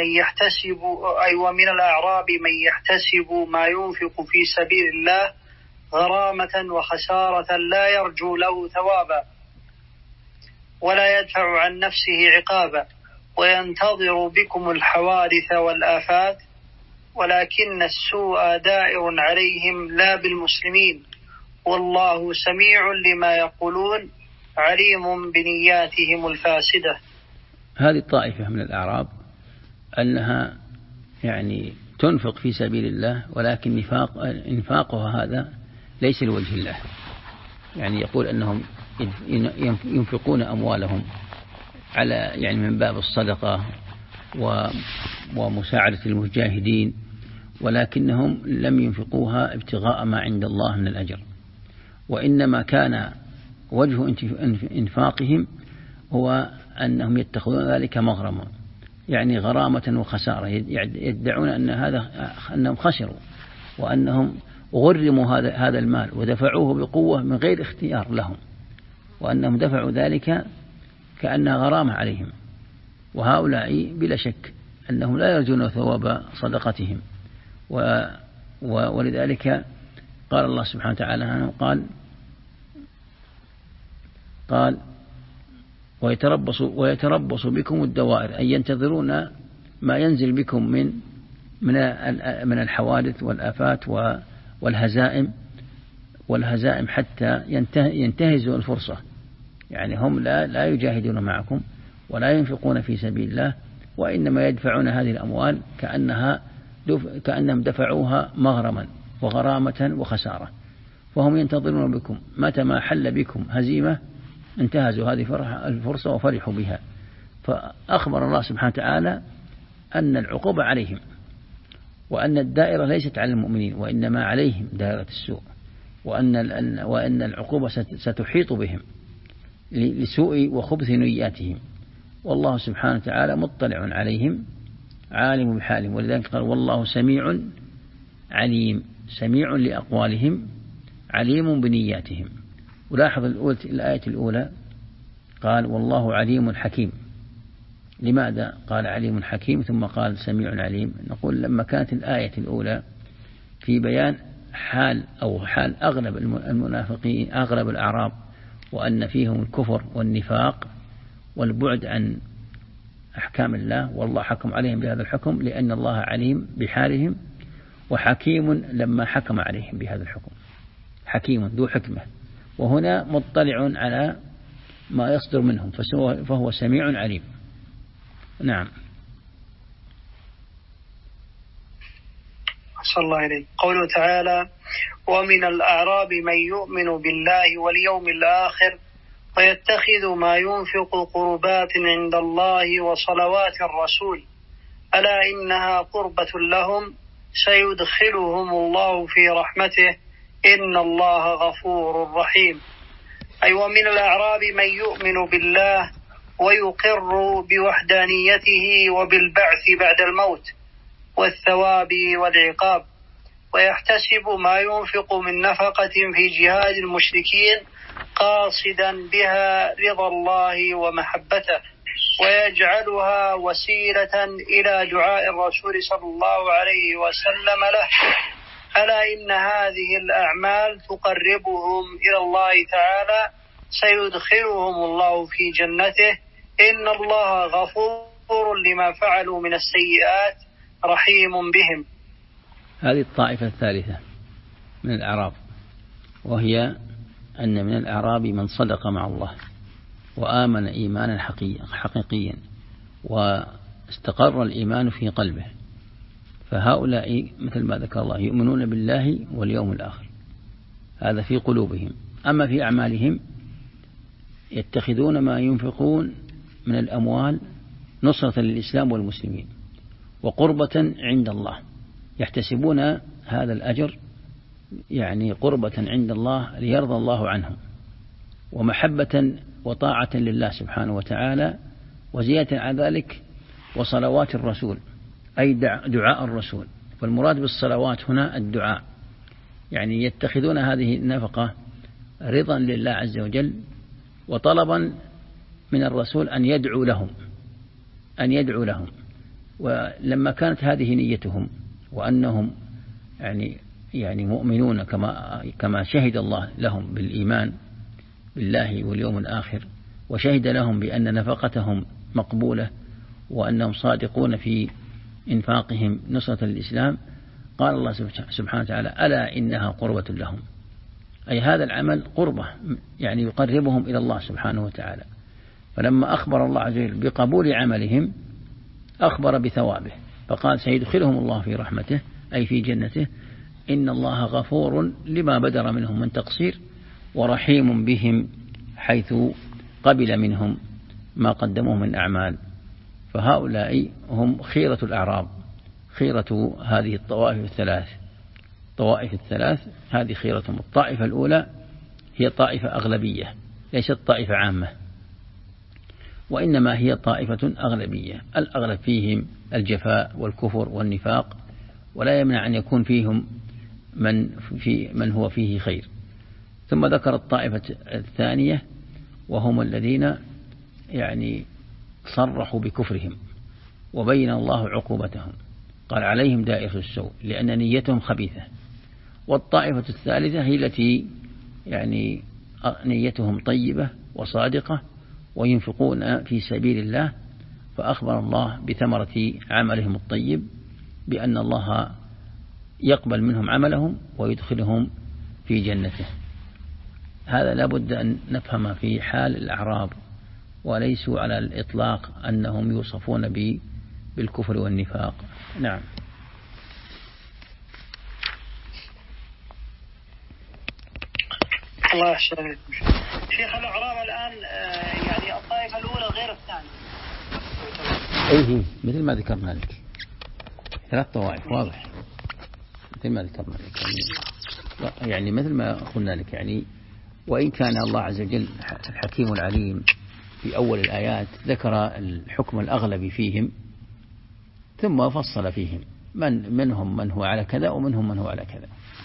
من يحتسب ما ينفق في سبيل الله غرامة وخسارة لا يرجو له ثوابا ولا يدفع عن نفسه عقابا وينتظر بكم الحوادث والآفات ولكن السوء دائر عليهم لا بالمسلمين والله سميع لما يقولون عليم بنياتهم الفاسدة. هذه الطائفة من الأعراب أنها يعني تنفق في سبيل الله، ولكن إنفاقها هذا ليس لوجه الله، يعني يقول أنهم ينفقون أموالهم على يعني من باب الصدقة ومساعدة المجاهدين، ولكنهم لم ينفقوها ابتغاء ما عند الله من الأجر، وإنما كان وجه إنفاقهم هو أنهم يتخذون ذلك مغرما، يعني غرامة وخسارة، يدعون أنهم خسروا وأنهم غرموا هذا المال ودفعوه بقوة من غير اختيار لهم، وأنهم دفعوا ذلك كأنها غرامة عليهم. وهؤلاء بلا شك أنهم لا يرجون ثواب صدقتهم، ولذلك قال الله سبحانه وتعالى قال ويتربص بكم الدوائر، أي ينتظرون ما ينزل بكم من الحوادث والآفات والهزائم حتى ينتهزوا الفرصة، يعني هم لا يجاهدون معكم ولا ينفقون في سبيل الله، وإنما يدفعون هذه الأموال كأنهم دفعوها مغرما وغرامة وخسارة، فهم ينتظرون بكم متى ما حل بكم هزيمة انتهزوا هذه الفرصة وفرحوا بها. فأخبر الله سبحانه وتعالى أن العقوبة عليهم، وأن الدائرة ليست على المؤمنين وإنما عليهم دائرة السوء، وأن العقوبة ستحيط بهم لسوء وخبث نياتهم، والله سبحانه وتعالى مطلع عليهم عالم بحالهم. ولذلك قال والله سميع عليم، سميع لأقوالهم عليم بنياتهم. ولاحظ الآية الأولى قال والله عليم حكيم. لماذا قال عليم حكيم ثم قال سميع عليم؟ نقول لما كانت الآية الأولى في بيان حال أغلب المنافقين أغلب الأعراب، وأن فيهم الكفر والنفاق والبعد عن أحكام الله، والله حكم عليهم بهذا الحكم لأن الله عليم بحالهم وحكيم لما حكم عليهم بهذا الحكم، حكيم ذو حكمة، وهنا مطلع على ما يصدر منهم، فهو سميع عليم. نعم. صلى الله عليه. قوله تعالى: ومن الأعراب من يؤمن بالله واليوم الآخر ويتخذ ما ينفق قربات عند الله وصلوات الرسول ألا إنها قربة لهم سيدخلهم الله في رحمته إن الله غفور رحيم. أي ومن الأعراب من يؤمن بالله ويقر بوحدانيته وبالبعث بعد الموت والثواب والعقاب، ويحتسب ما ينفق من نفقة في جهاد المشركين قاصدا بها رضا الله ومحبته، ويجعلها وسيلة إلى دعاء الرسول صلى الله عليه وسلم له: ألا إن هذه الأعمال تقربهم إلى الله تعالى سيدخلهم الله في جنته إن الله غفور لما فعلوا من السيئات رحيم بهم. هذه الطائفة الثالثة من الأعراب، وهي أن من الأعراب من صدق مع الله وآمن إيمانا حقيقيا واستقر الإيمان في قلبه، فهؤلاء مثل ما ذكر الله يؤمنون بالله واليوم الآخر، هذا في قلوبهم. أما في أعمالهم يتخذون ما ينفقون من الأموال نصرة للإسلام والمسلمين وقربة عند الله، يحتسبون هذا الأجر يعني قربة عند الله ليرضى الله عنهم، ومحبة وطاعة لله سبحانه وتعالى، وزيادة على ذلك وصلوات الرسول أي دعاء الرسول. فالمراد بالصلوات هنا الدعاء، يعني يتخذون هذه النفقة رضا لله عز وجل وطلبا من الرسول أن يدعو لهم. ولما كانت هذه نيتهم وأنهم يعني مؤمنون كما شهد الله لهم بالإيمان بالله واليوم الآخر، وشهد لهم بأن نفقتهم مقبولة وأنهم صادقون في إنفاقهم نصرة الإسلام، قال الله سبحانه وتعالى: ألا إنها قربة لهم، أي هذا العمل قربة يعني يقربهم إلى الله سبحانه وتعالى. فلما أخبر الله عز وجل بقبول عملهم أخبر بثوابه، فقال: سيدخلهم الله في رحمته أي في جنته إن الله غفور لما بدر منهم من تقصير ورحيم بهم حيث قبل منهم ما قدموه من أعمال. فهؤلاء هم خيرة الأعراب، خيرة هذه الطوائف الثلاث هذه خيرتهم. الطائفة الأولى هي طائفة أغلبية ليست طائفة عامة، وإنما هي طائفة أغلبية، الأغلب فيهم الجفاء والكفر والنفاق، ولا يمنع أن يكون فيهم من هو فيه خير. ثم ذكر الطائفة الثانية وهم الذين يعني صرحوا بكفرهم وبين الله عقوبتهم، قال: عليهم دائرة السوء لأن نيتهم خبيثة. والطائفة الثالثة هي التي يعني نيتهم طيبة وصادقة وينفقون في سبيل الله، فأخبر الله بثمرة عملهم الطيب بأن الله يقبل منهم عملهم ويدخلهم في جنته. هذا لابد أن نفهم في حال الأعراب، وليسوا على الإطلاق أنهم يوصفون بالكفر والنفاق. نعم. الله يحسن. شيخ الأعراب الآن يعني الطائفة الأولى غير الثانية. أيه مثل ما ذكرنا لك 3 طوائف واضح مثل ما ذكرنا لك، يعني مثل ما قلنا لك، يعني وإن كان الله عز وجل الحكيم العليم في أول الآيات ذكر الحكم الأغلبي فيهم ثم فصل فيهم منهم من هو على كذا ومنهم من هو على كذا.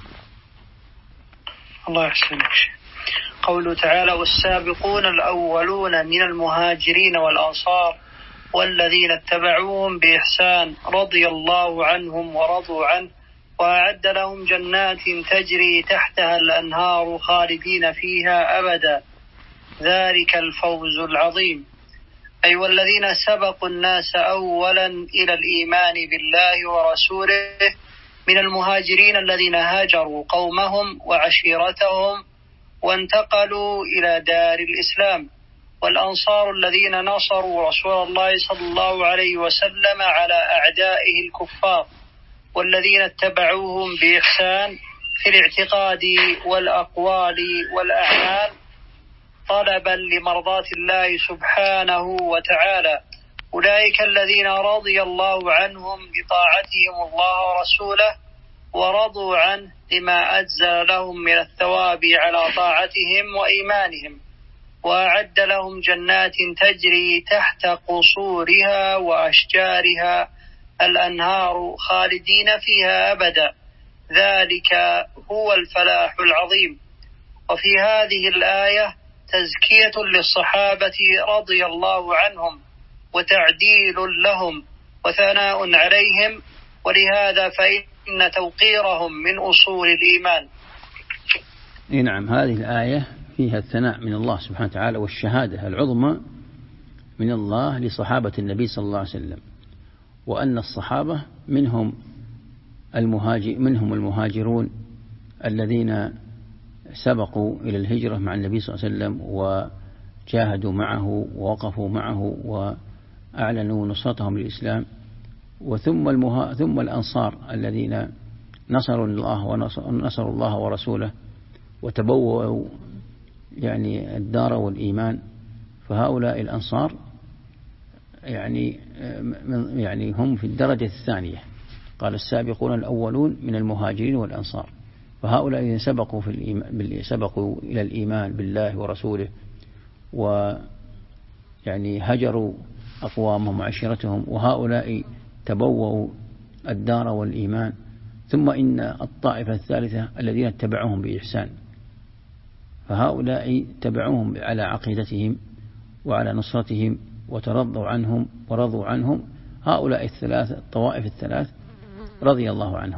الله يحسنك. قوله تعالى: والسابقون الأولون من المهاجرين والأنصار والذين اتبعوهم بإحسان رضي الله عنهم ورضوا عنه وأعد لهم جنات تجري تحتها الأنهار خالدين فيها أبدا ذلك الفوز العظيم. أي والذين سبقوا الناس أولا إلى الإيمان بالله ورسوله من المهاجرين الذين هاجروا قومهم وعشيرتهم وانتقلوا إلى دار الإسلام، والأنصار الذين نصروا رسول الله صلى الله عليه وسلم على أعدائه الكفار، والذين اتبعوهم بإحسان في الاعتقاد والأقوال والأعمال طلبا لمرضاة الله سبحانه وتعالى. أولئك الذين رضي الله عنهم بطاعتهم الله ورسوله، ورضوا عنه لما أجزل لهم من الثواب على طاعتهم وإيمانهم، وأعد لهم جنات تجري تحت قصورها وأشجارها الأنهار خالدين فيها أبدا، ذلك هو الفلاح العظيم. وفي هذه الآية تزكية للصحابة رضي الله عنهم وتعديل لهم وثناء عليهم، ولهذا فإن توقيرهم من أصول الإيمان. نعم، هذه الآية فيها الثناء من الله سبحانه وتعالى والشهادة العظمى من الله لصحابة النبي صلى الله عليه وسلم، وأن الصحابة منهم المهاجرون الذين سبقوا إلى الهجرة مع النبي صلى الله عليه وسلم وجاهدوا معه ووقفوا معه وأعلنوا نصرتهم للإسلام، ثم الأنصار الذين نصروا الله ورسوله وتبوأوا يعني الدار والإيمان. فهؤلاء الأنصار يعني هم في الدرجة الثانية، قال السابقون الأولون من المهاجرين والأنصار. فهؤلاء الذين سبقوا إلى الإيمان بالله ورسوله ويعني هجروا أقوامهم وعشيرتهم، وهؤلاء تبوأوا الدار والإيمان. ثم إن الطائفة الثالثة الذين اتبعوهم بإحسان، فهؤلاء تبعوهم على عقيدتهم وعلى نصرتهم وترضوا عنهم ورضوا عنهم. هؤلاء الطوائف الثلاث رضي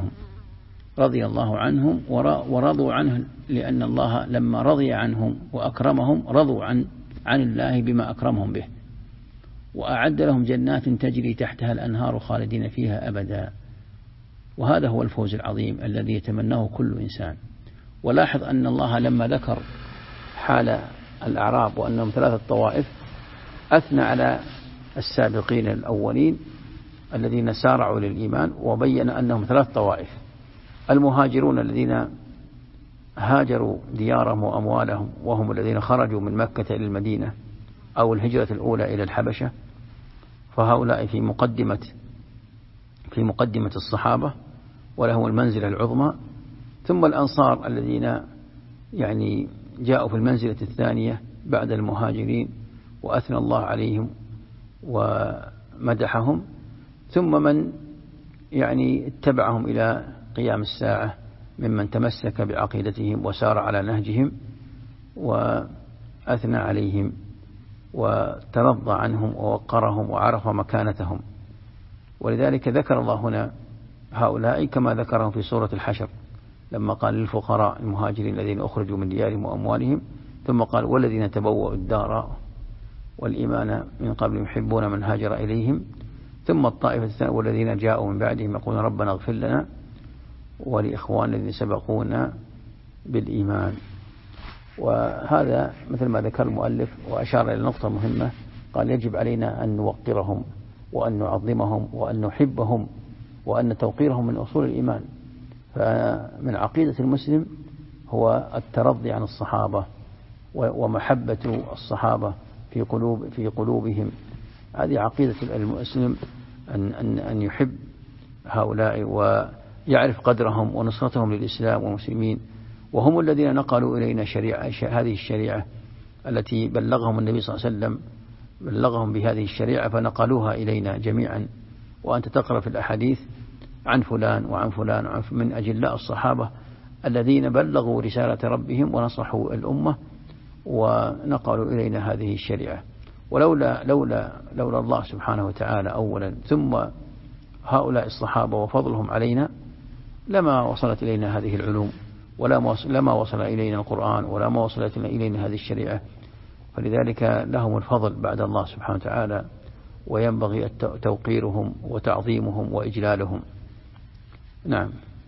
الله عنهم ورضوا عنه، لأن الله لما رضي عنهم وأكرمهم رضوا عن الله بما أكرمهم به، وأعد لهم جنات تجري تحتها الأنهار خالدين فيها أبدا. وهذا هو الفوز العظيم الذي يتمناه كل إنسان. ولاحظ أن الله لما ذكر حال الأعراب وأنهم ثلاثة طوائف أثنى على السابقين الأولين الذين سارعوا للإيمان، وبين أنهم ثلاث طوائف: المهاجرون الذين هاجروا ديارهم وأموالهم وهم الذين خرجوا من مكة إلى المدينة أو الهجرة الأولى إلى الحبشة، فهؤلاء في مقدمة الصحابة ولهم المنزلة العظمى. ثم الأنصار الذين يعني جاءوا في المنزلة الثانية بعد المهاجرين وأثنى الله عليهم ومدحهم. ثم من يعني اتبعهم إلى قيام الساعة ممن تمسك بعقيدتهم وسار على نهجهم وأثنى عليهم وترضى عنهم ووقرهم وعرف مكانتهم. ولذلك ذكر الله هنا هؤلاء كما ذكرهم في سورة الحشر لما قال للفقراء المهاجرين الذين أخرجوا من ديارهم وأموالهم، ثم قال والذين تبوأوا الدار والإيمان من قبل يحبون من هاجر إليهم. ثم الطائفة الثانية والذين جاءوا من بعدهم يقولون ربنا اغفر لنا ولإخواننا الذين سبقونا بالإيمان. وهذا مثل ما ذكر المؤلف وأشار إلى نقطة مهمة، قال يجب علينا أن نوقرهم وأن نعظمهم وأن نحبهم، وأن توقيرهم من أصول الإيمان. فمن عقيدة المسلم هو الترضي عن الصحابة ومحبة الصحابة في قلوبهم. هذه عقيدة المسلم أن يحب هؤلاء ويعرف قدرهم ونصرتهم للإسلام والمسلمين، وهم الذين نقلوا إلينا هذه الشريعة التي بلغهم النبي صلى الله عليه وسلم، بلغهم بهذه الشريعة فنقلوها إلينا جميعا. وأنت تقرأ في الأحاديث عن فلان وعن فلان من أجلاء الصحابة الذين بلغوا رسالة ربهم ونصحوا الأمة ونقلوا إلينا هذه الشريعة. ولولا الله سبحانه وتعالى أولا ثم هؤلاء الصحابة وفضلهم علينا لما وصلت إلينا هذه العلوم، لما وصل إلينا القرآن، ولما وصلت إلينا هذه الشريعة. فلذلك لهم الفضل بعد الله سبحانه وتعالى، وينبغي توقيرهم وتعظيمهم وإجلالهم. نعم.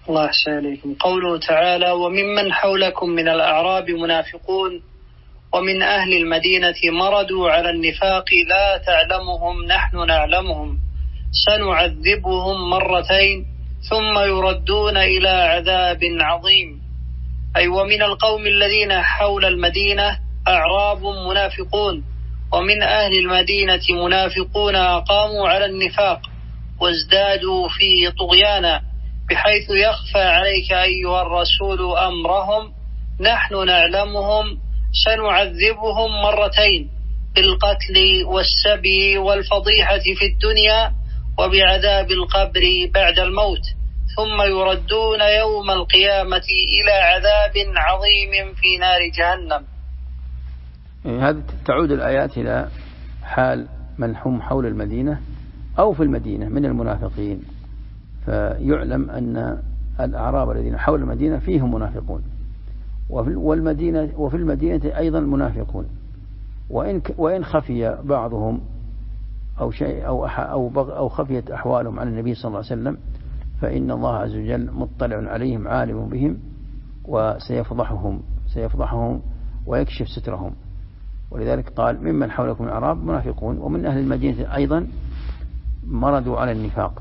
الله يحسن إليكم. قوله تعالى: وممن حولكم من الأعراب منافقون ومن أهل المدينة مردوا على النفاق لا تعلمهم نحن نعلمهم سنعذبهم مرتين ثم يردون إلى عذاب عظيم. أي ومن القوم الذين حول المدينة أعراب منافقون ومن أهل المدينة منافقون أقاموا على النفاق وازدادوا فيه طغيانا بحيث يخفى عليك أيها الرسول أمرهم نحن نعلمهم سنعذبهم مرتين بالقتل والسبي والفضيحة في الدنيا وبعذاب القبر بعد الموت ثم يردون يوم القيامة إلى عذاب عظيم في نار جهنم. هذه تعود الآيات إلى حال من هم حول المدينة أو في المدينة من المنافقين، فيعلم أن الأعراب الذين حول المدينة فيهم منافقون، وفي المدينة أيضا منافقون، وإن خفي بعضهم أو شيء أو خفيت أحوالهم عن النبي صلى الله عليه وسلم فإن الله عز وجل مطلع عليهم عالم بهم سيفضحهم ويكشف سترهم. ولذلك قال ممن حولكم من الأعراب منافقون ومن أهل المدينة أيضا مردوا على النفاق.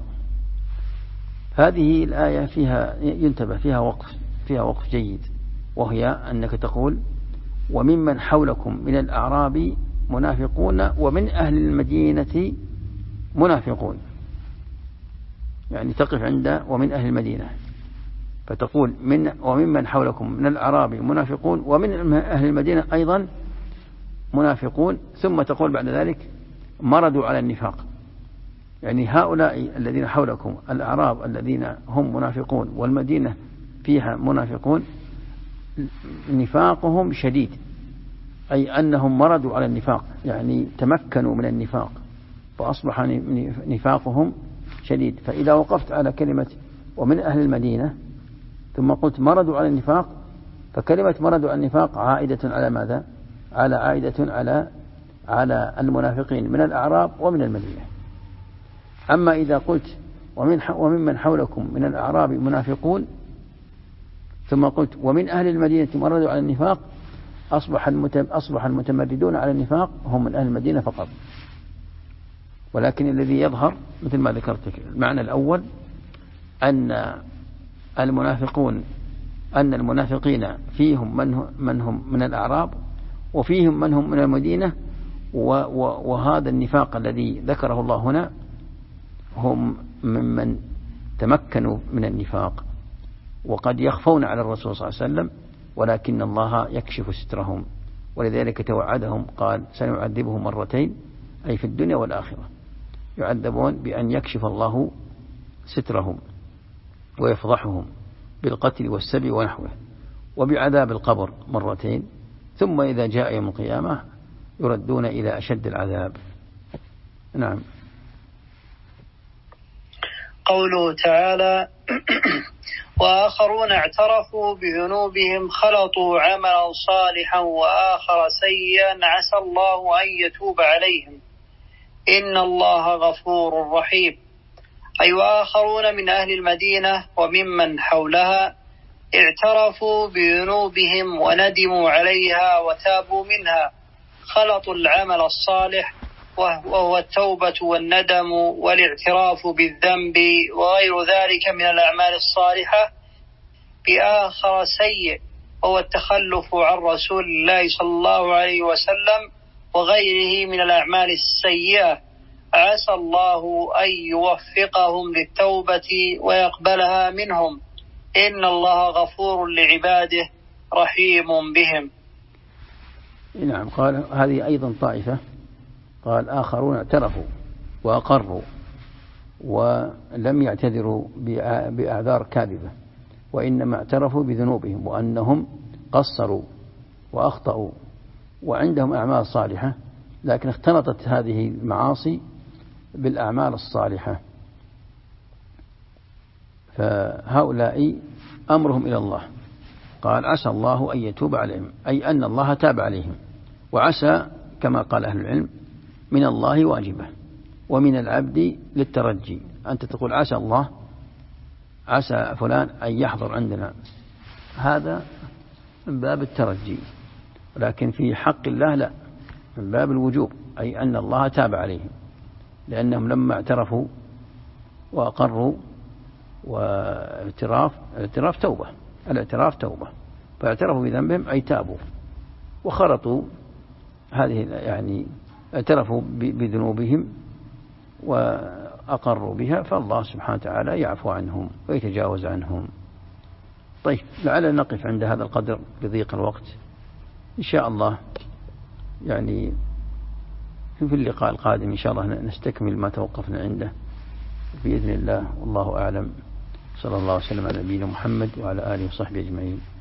هذه الآية فيها ينتبه فيها وقف جيد، وهي أنك تقول وممن حولكم من الأعراب منافقون ومن أهل المدينة منافقون، يعني تقف عند ومن أهل المدينة فتقول وممن حولكم من الأعراب منافقون ومن أهل المدينة أيضا منافقون، ثم تقول بعد ذلك مردوا على النفاق، يعني هؤلاء الذين حولكم الأعراب الذين هم منافقون والمدينة فيها منافقون نفاقهم شديد، أي أنهم مردوا على النفاق، يعني تمكنوا من النفاق فأصبح نفاقهم شديد. فإذا وقفت على كلمة ومن أهل المدينة ثم قلت مردوا على النفاق، فكلمة مردوا على النفاق عائدة على ماذا؟ عائدة على المنافقين من الأعراب ومن المدينة. أما إذا قلت وممن حولكم من الأعراب منافقون ثم قلت ومن أهل المدينة مردوا على النفاق، أصبح المتمردون على النفاق هم من أهل المدينة فقط. ولكن الذي يظهر مثل ما ذكرت المعنى الأول أن المنافقين فيهم من هم من الأعراب وفيهم من هم من المدينة، وهذا النفاق الذي ذكره الله هنا هم ممن تمكنوا من النفاق وقد يخفون على الرسول صلى الله عليه وسلم، ولكن الله يكشف سترهم، ولذلك توعدهم قال سنعذبهم مرتين، أي في الدنيا والآخرة يعذبون بأن يكشف الله سترهم ويفضحهم بالقتل والسبي ونحوه، وبعذاب القبر مرتين، ثم إذا جاء يوم القيامة يردون إلى أشد العذاب. نعم. قوله تعالى وآخرون اعترفوا بذنوبهم خلطوا عملا صالحا وآخر سيئا عسى الله أن يتوب عليهم إن الله غفور رحيم. أي وآخرون من أهل المدينة وممن حولها اعترفوا بذنوبهم وندموا عليها وتابوا منها، خلطوا العمل الصالح وهو التوبة والندم والاعتراف بالذنب وغير ذلك من الأعمال الصالحة بآخر سيء وهو التخلف عن رسول الله صلى الله عليه وسلم وغيره من الأعمال السيئة، عسى الله أن يوفقهم للتوبة ويقبلها منهم إن الله غفور لعباده رحيم بهم. نعم. قال هذه أيضا طائفة، قال آخرون اعترفوا وأقروا ولم يعتذروا بأعذار كاذبة، وإنما اعترفوا بذنوبهم وأنهم قصروا وأخطأوا وعندهم أعمال صالحة، لكن اختلطت هذه المعاصي بالأعمال الصالحة، فهؤلاء أمرهم إلى الله. قال عسى الله أن يتوب عليهم، أي أن الله تاب عليهم، وعسى كما قال أهل العلم من الله واجبة ومن العبد للترجي. أنت تقول عسى الله عسى فلان أن يحضر عندنا، هذا من باب الترجي، لكن في حق الله لا، من باب الوجوب، أي أن الله تاب عليهم، لأنهم لما اعترفوا وأقروا، والاعتراف توبة، الاعتراف توبة، فاعترفوا بذنبهم أي تابوا وخرطوا هذه، يعني اعترفوا بذنوبهم وأقروا بها، فالله سبحانه وتعالى يعفو عنهم ويتجاوز عنهم. طيب، لعلنا نقف عند هذا القدر لضيق الوقت، إن شاء الله يعني في اللقاء القادم إن شاء الله نستكمل ما توقفنا عنده بإذن الله، والله أعلم. صلى الله وسلم على نبينا محمد وعلى آله وصحبه أجمعين.